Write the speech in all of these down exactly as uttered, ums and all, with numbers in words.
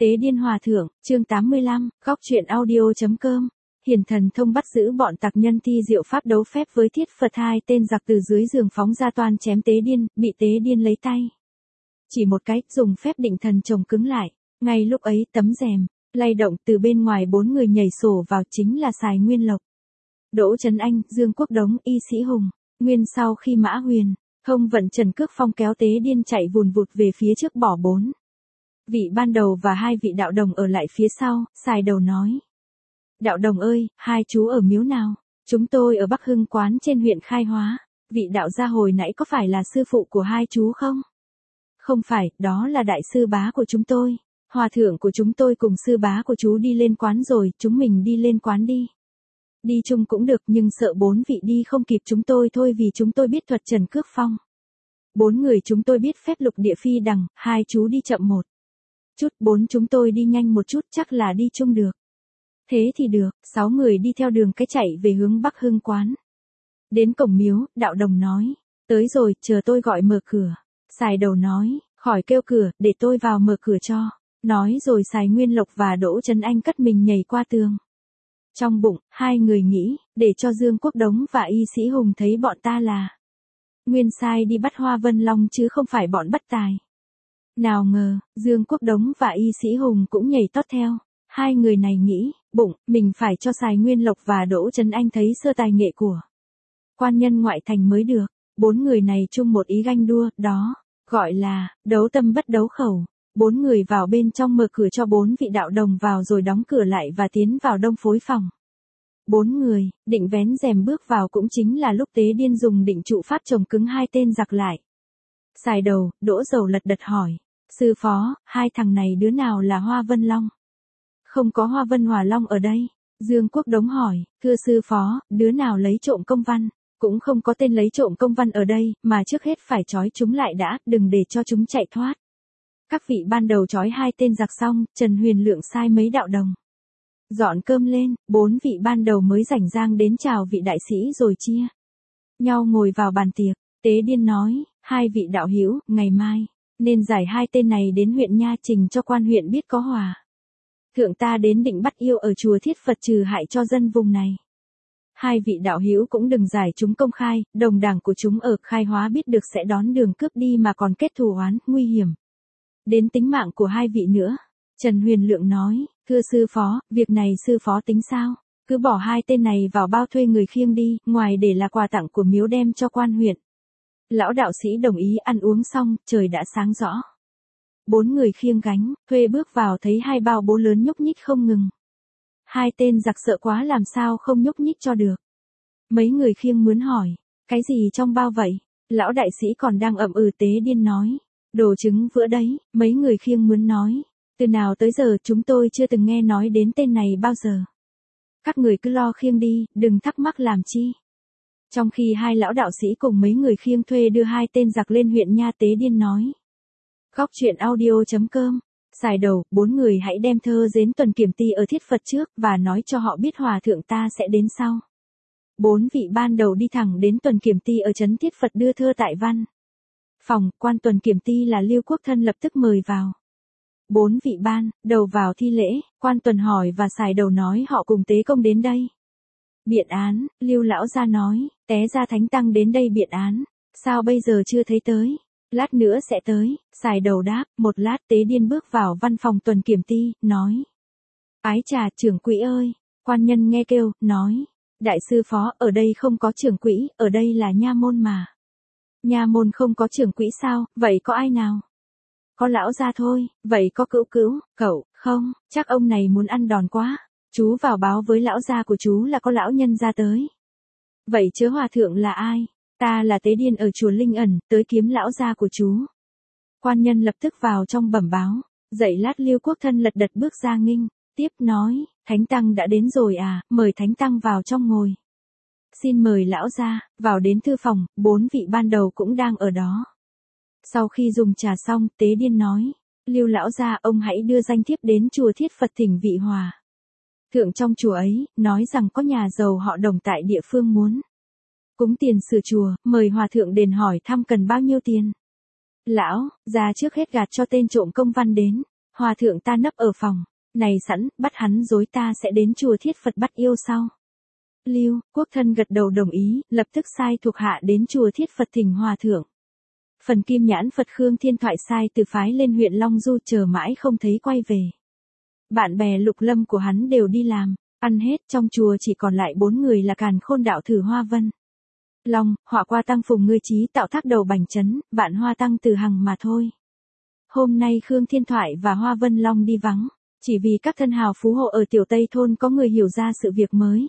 Tế điên hòa thượng, chương tám mươi lăm, góc truyện audio.com. Hiền thần thông bắt giữ bọn tặc nhân thi diệu pháp đấu phép với Thiết Phật, hai tên giặc từ dưới giường phóng ra toan chém tế điên, bị tế điên lấy tay. Chỉ một cái, dùng phép định thần chồng cứng lại. Ngay lúc ấy tấm rèm lay động, từ bên ngoài bốn người nhảy sổ vào, chính là Sài Nguyên Lộc, Đỗ Trấn Anh, Dương Quốc Đống, Y Sĩ Hùng. Nguyên sau khi Mã Huyền, Thông Vận, Trần Cước Phong kéo tế điên chạy vùn vụt về phía trước, bỏ bốn vị ban đầu và hai vị đạo đồng ở lại phía sau. Sài Đầu nói: Đạo đồng ơi, hai chú ở miếu nào? Chúng tôi ở Bắc Hưng Quán trên huyện Khai Hóa. Vị đạo gia hồi nãy có phải là sư phụ của hai chú không? Không phải, đó là đại sư bá của chúng tôi. Hòa thượng của chúng tôi cùng sư bá của chú đi lên quán rồi, chúng mình đi lên quán đi. Đi chung cũng được, nhưng sợ bốn vị đi không kịp chúng tôi thôi, vì chúng tôi biết thuật Trần Cước Phong. Bốn người chúng tôi biết phép lục địa phi đằng, hai chú đi chậm một chút, bốn chúng tôi đi nhanh một chút, chắc là đi chung được. Thế thì được, sáu người đi theo đường cái chạy về hướng Bắc Hưng Quán. Đến cổng miếu, đạo đồng nói: Tới rồi, chờ tôi gọi mở cửa. Sài Đầu nói: Khỏi kêu cửa, để tôi vào mở cửa cho. Nói rồi Sài Nguyên Lộc và Đỗ Trấn Anh cất mình nhảy qua tường. Trong bụng, hai người nghĩ, để cho Dương Quốc Đống và Y Sĩ Hùng thấy bọn ta là nguyên sai đi bắt Hoa Vân Long chứ không phải bọn bất tài. Nào ngờ, Dương Quốc Đống và Y Sĩ Hùng cũng nhảy tót theo. Hai người này nghĩ, bụng, mình phải cho Sài Nguyên Lộc và Đỗ Trấn Anh thấy sơ tài nghệ của quan nhân ngoại thành mới được. Bốn người này chung một ý ganh đua, đó gọi là đấu tâm bất đấu khẩu. Bốn người vào bên trong mở cửa cho bốn vị đạo đồng vào rồi đóng cửa lại và tiến vào đông phối phòng. Bốn người định vén rèm bước vào, cũng chính là lúc tế điên dùng định trụ pháp chồng cứng hai tên giặc lại. Sài Đầu, Đỗ Dầu lật đật hỏi: Sư phó, hai thằng này đứa nào là Hoa Vân Long? Không có Hoa Vân Hòa Long ở đây. Dương Quốc Đống hỏi: Thưa sư phó, đứa nào lấy trộm công văn? Cũng không có tên lấy trộm công văn ở đây, mà trước hết phải trói chúng lại đã, đừng để cho chúng chạy thoát. Các vị ban đầu trói hai tên giặc xong, Trần Huyền Lượng sai mấy đạo đồng dọn cơm lên, bốn vị ban đầu mới rảnh rang đến chào vị đại sĩ rồi chia nhau ngồi vào bàn tiệc. Tế điên nói: Hai vị đạo hữu, ngày mai nên giải hai tên này đến huyện Nha Trình cho quan huyện biết có hòa thượng ta đến định bắt yêu ở chùa Thiết Phật trừ hại cho dân vùng này. Hai vị đạo hữu cũng đừng giải chúng công khai, đồng đảng của chúng ở Khai Hóa biết được sẽ đón đường cướp đi mà còn kết thù oán, nguy hiểm đến tính mạng của hai vị nữa. Trần Huyền Lượng nói: Thưa sư phó, việc này sư phó tính sao? Cứ bỏ hai tên này vào bao thuê người khiêng đi, ngoài để là quà tặng của miếu đem cho quan huyện. Lão đạo sĩ đồng ý. Ăn uống xong, trời đã sáng rõ. Bốn người khiêng gánh, thuê bước vào thấy hai bao bố lớn nhúc nhích không ngừng. Hai tên giặc sợ quá làm sao không nhúc nhích cho được. Mấy người khiêng mướn hỏi: Cái gì trong bao vậy? Lão đại sĩ còn đang ậm ừ. Tế điên nói: Đồ trứng vữa đấy. Mấy người khiêng mướn nói: Từ nào tới giờ chúng tôi chưa từng nghe nói đến tên này bao giờ. Các người cứ lo khiêng đi, đừng thắc mắc làm chi. Trong khi hai lão đạo sĩ cùng mấy người khiêng thuê đưa hai tên giặc lên huyện Nha, Tế điên nói: Góc truyện audio.com. Sài Đầu, bốn người hãy đem thơ đến tuần kiểm ty ở Thiết Phật trước, và nói cho họ biết hòa thượng ta sẽ đến sau. Bốn vị ban đầu đi thẳng đến tuần kiểm ty ở trấn Thiết Phật đưa thơ tại văn phòng. Quan tuần kiểm ty là Lưu Quốc Thân lập tức mời vào. Bốn vị ban đầu vào thi lễ, quan tuần hỏi và Sài Đầu nói họ cùng tế công đến đây biện án. Lưu lão gia nói: Té ra thánh tăng đến đây biện án, sao bây giờ chưa thấy tới? Lát nữa sẽ tới. Sài Đầu đáp. Một lát Tế điên bước vào văn phòng tuần kiểm ty, nói: Ái chà, trưởng quỹ ơi. Quan nhân nghe kêu, nói: Đại sư phó, ở đây không có trưởng quỹ, ở đây là nha môn mà. Nha môn không có trưởng quỹ sao? Vậy có ai nào? Có lão gia thôi. Vậy có cữu cữu, cậu, không? Chắc ông này muốn ăn đòn quá. Chú vào báo với lão gia của chú là có lão nhân ra tới. Vậy chớ hòa thượng là ai? Ta là Tế điên ở chùa Linh Ẩn, tới kiếm lão gia của chú. Quan nhân lập tức vào trong bẩm báo. Dậy lát Lưu Quốc Thân lật đật bước ra nghinh tiếp, nói: Thánh tăng đã đến rồi à, mời thánh tăng vào trong ngồi. Xin mời lão gia. Vào đến thư phòng, bốn vị ban đầu cũng đang ở đó. Sau khi dùng trà xong, Tế điên nói: Lưu lão gia, ông hãy đưa danh thiếp đến chùa Thiết Phật thỉnh vị hòa thượng trong chùa ấy, nói rằng có nhà giàu họ Đồng tại địa phương muốn cúng tiền sửa chùa, mời hòa thượng đền hỏi thăm cần bao nhiêu tiền. Lão gia trước hết gạt cho tên trộm công văn đến, Hòa thượng ta nấp ở phòng, này sẵn, bắt hắn dối ta sẽ đến chùa Thiết Phật bắt yêu sau. Lưu Quốc Thân gật đầu đồng ý, lập tức sai thuộc hạ đến chùa Thiết Phật thỉnh hòa thượng. Phần Kim Nhãn Phật Khương Thiên Thoại sai từ phái lên huyện Long Du chờ mãi không thấy quay về. Bạn bè Lục Lâm của hắn đều đi làm, ăn hết, trong chùa chỉ còn lại bốn người là Càn Khôn đạo thử Hoa Vân Long, Họa Qua Tăng Phùng Ngươi Chí Tạo Thác Đầu Bành Trấn, Vạn Hoa Tăng Từ Hằng mà thôi. Hôm nay Khương Thiên Thoại và Hoa Vân Long đi vắng, chỉ vì các thân hào phú hộ ở Tiểu Tây Thôn có người hiểu ra sự việc mới.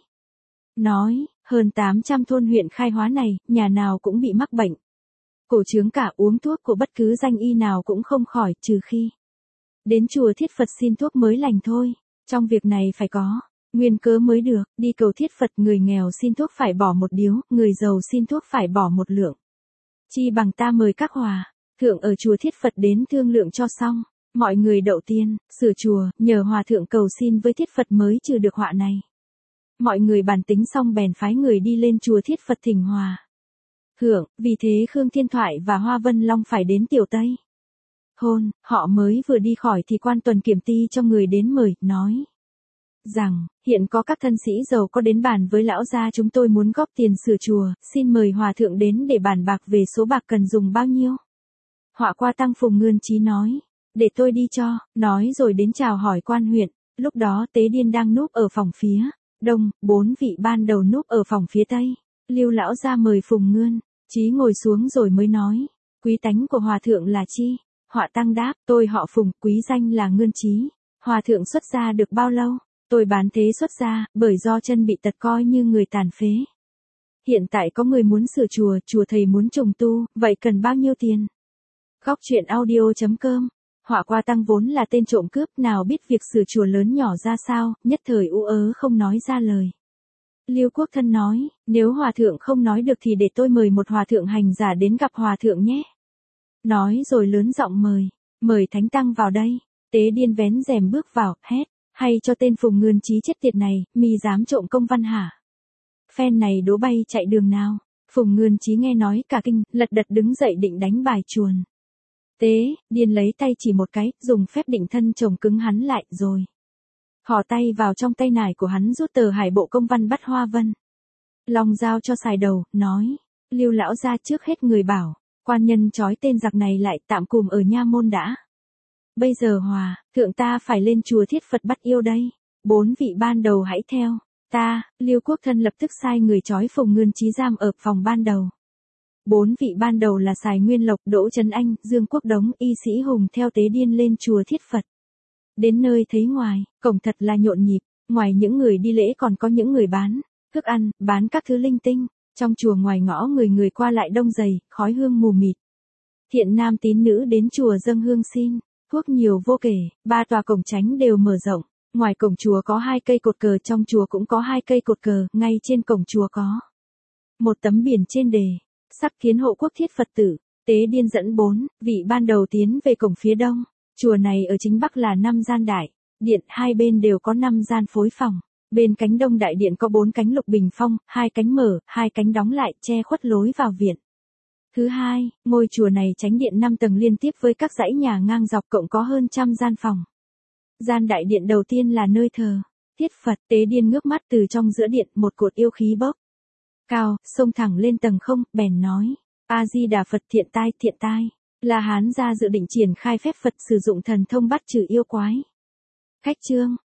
Nói, hơn tám trăm thôn huyện khai hóa này, nhà nào cũng bị mắc bệnh. Cổ trướng cả, uống thuốc của bất cứ danh y nào cũng không khỏi, trừ khi đến chùa Thiết Phật xin thuốc mới lành thôi. Trong việc này phải có nguyên cớ mới được, đi cầu Thiết Phật, người nghèo xin thuốc phải bỏ một điếu, người giàu xin thuốc phải bỏ một lượng. Chi bằng ta mời các hòa thượng ở chùa Thiết Phật đến thương lượng cho xong. Mọi người đậu tiên, sửa chùa, nhờ hòa thượng cầu xin với Thiết Phật mới trừ được họa này. Mọi người bàn tính xong bèn phái người đi lên chùa Thiết Phật thỉnh hòa thượng, vì thế Khương Thiên Thoại và Hoa Vân Long phải đến Tiểu Tây Thôn. Họ mới vừa đi khỏi thì quan tuần kiểm ty cho người đến mời, nói rằng, hiện có các thân sĩ giàu có đến bàn với lão gia chúng tôi muốn góp tiền sửa chùa, xin mời hòa thượng đến để bàn bạc về số bạc cần dùng bao nhiêu. Họa Qua Tăng Phùng Ngươn Chí nói, để tôi đi cho, nói rồi đến chào hỏi quan huyện. Lúc đó Tế Điên đang núp ở phòng phía đông, bốn vị ban đầu núp ở phòng phía tây. Lưu lão ra mời Phùng Ngươn Chí ngồi xuống rồi mới nói, quý tánh của hòa thượng là chi? Họa Tăng đáp, tôi họ Phùng, quý danh là Ngươn Chí. Hòa thượng xuất gia được bao lâu? Tôi bán thế xuất gia, bởi do chân bị tật coi như người tàn phế. Hiện tại có người muốn sửa chùa, chùa thầy muốn trùng tu, vậy cần bao nhiêu tiền? Góc truyện audio chấm com. Họa Qua Tăng vốn là tên trộm cướp, nào biết việc sửa chùa lớn nhỏ ra sao, nhất thời ú ớ không nói ra lời. Lưu Quốc Thân nói, nếu hòa thượng không nói được thì để tôi mời một hòa thượng hành giả đến gặp hòa thượng nhé. Nói rồi lớn giọng mời, mời Thánh Tăng vào đây. Tế Điên vén rèm bước vào, hét, hay cho tên Phùng Ngươn Chí chết tiệt này, mi dám trộm công văn hả? Phen này đố bay chạy đường nào? Phùng Ngươn Chí nghe nói cả kinh, lật đật đứng dậy định đánh bài chuồn. Tế Điên lấy tay chỉ một cái, dùng phép định thân chồng cứng hắn lại, rồi thò tay vào trong tay nải của hắn rút tờ hải bộ công văn bắt Hoa Vân Long giao cho xài đầu, nói, Lưu lão ra trước hết người bảo, quan nhân trói tên giặc này lại tạm cùm ở nha môn đã. Bây giờ hòa thượng ta phải lên chùa Thiết Phật bắt yêu đây. Bốn vị ban đầu hãy theo ta. Lưu Quốc Thân lập tức sai người trói Phùng Ngươn Chí giam ở phòng ban đầu. Bốn vị ban đầu là Sài Nguyên Lộc, Đỗ Trấn Anh, Dương Quốc Đống, Y Sĩ Hùng theo Tế Điên lên chùa Thiết Phật. Đến nơi thấy ngoài cổng thật là nhộn nhịp, ngoài những người đi lễ còn có những người bán thức ăn, bán các thứ linh tinh. Trong chùa ngoài ngõ người người qua lại đông dày, khói hương mù mịt. Thiện nam tín nữ đến chùa dâng hương xin thuốc nhiều vô kể. Ba tòa cổng tránh đều mở rộng. Ngoài cổng chùa có hai cây cột cờ, trong chùa cũng có hai cây cột cờ, ngay trên cổng chùa có một tấm biển trên đề sắc kiến hộ quốc thiết Phật tử. Tế Điên dẫn bốn vị ban đầu tiến về cổng phía đông. Chùa này ở chính bắc là năm gian đại điện, hai bên đều có năm gian phối phòng. Bên cánh đông đại điện có bốn cánh lục bình phong, hai cánh mở, hai cánh đóng lại, che khuất lối vào viện. Thứ hai, ngôi chùa này chánh điện năm tầng liên tiếp với các dãy nhà ngang dọc, cộng có hơn trăm gian phòng. Gian đại điện đầu tiên là nơi thờ Thiết Phật. Tế Điên ngước mắt từ trong giữa điện, một cột yêu khí bốc cao, xông thẳng lên tầng không, bèn nói, A Di Đà Phật. Thiện tai, thiện tai. La Hán gia dự định triển khai phép Phật sử dụng thần thông bắt trừ yêu quái. Khách trương,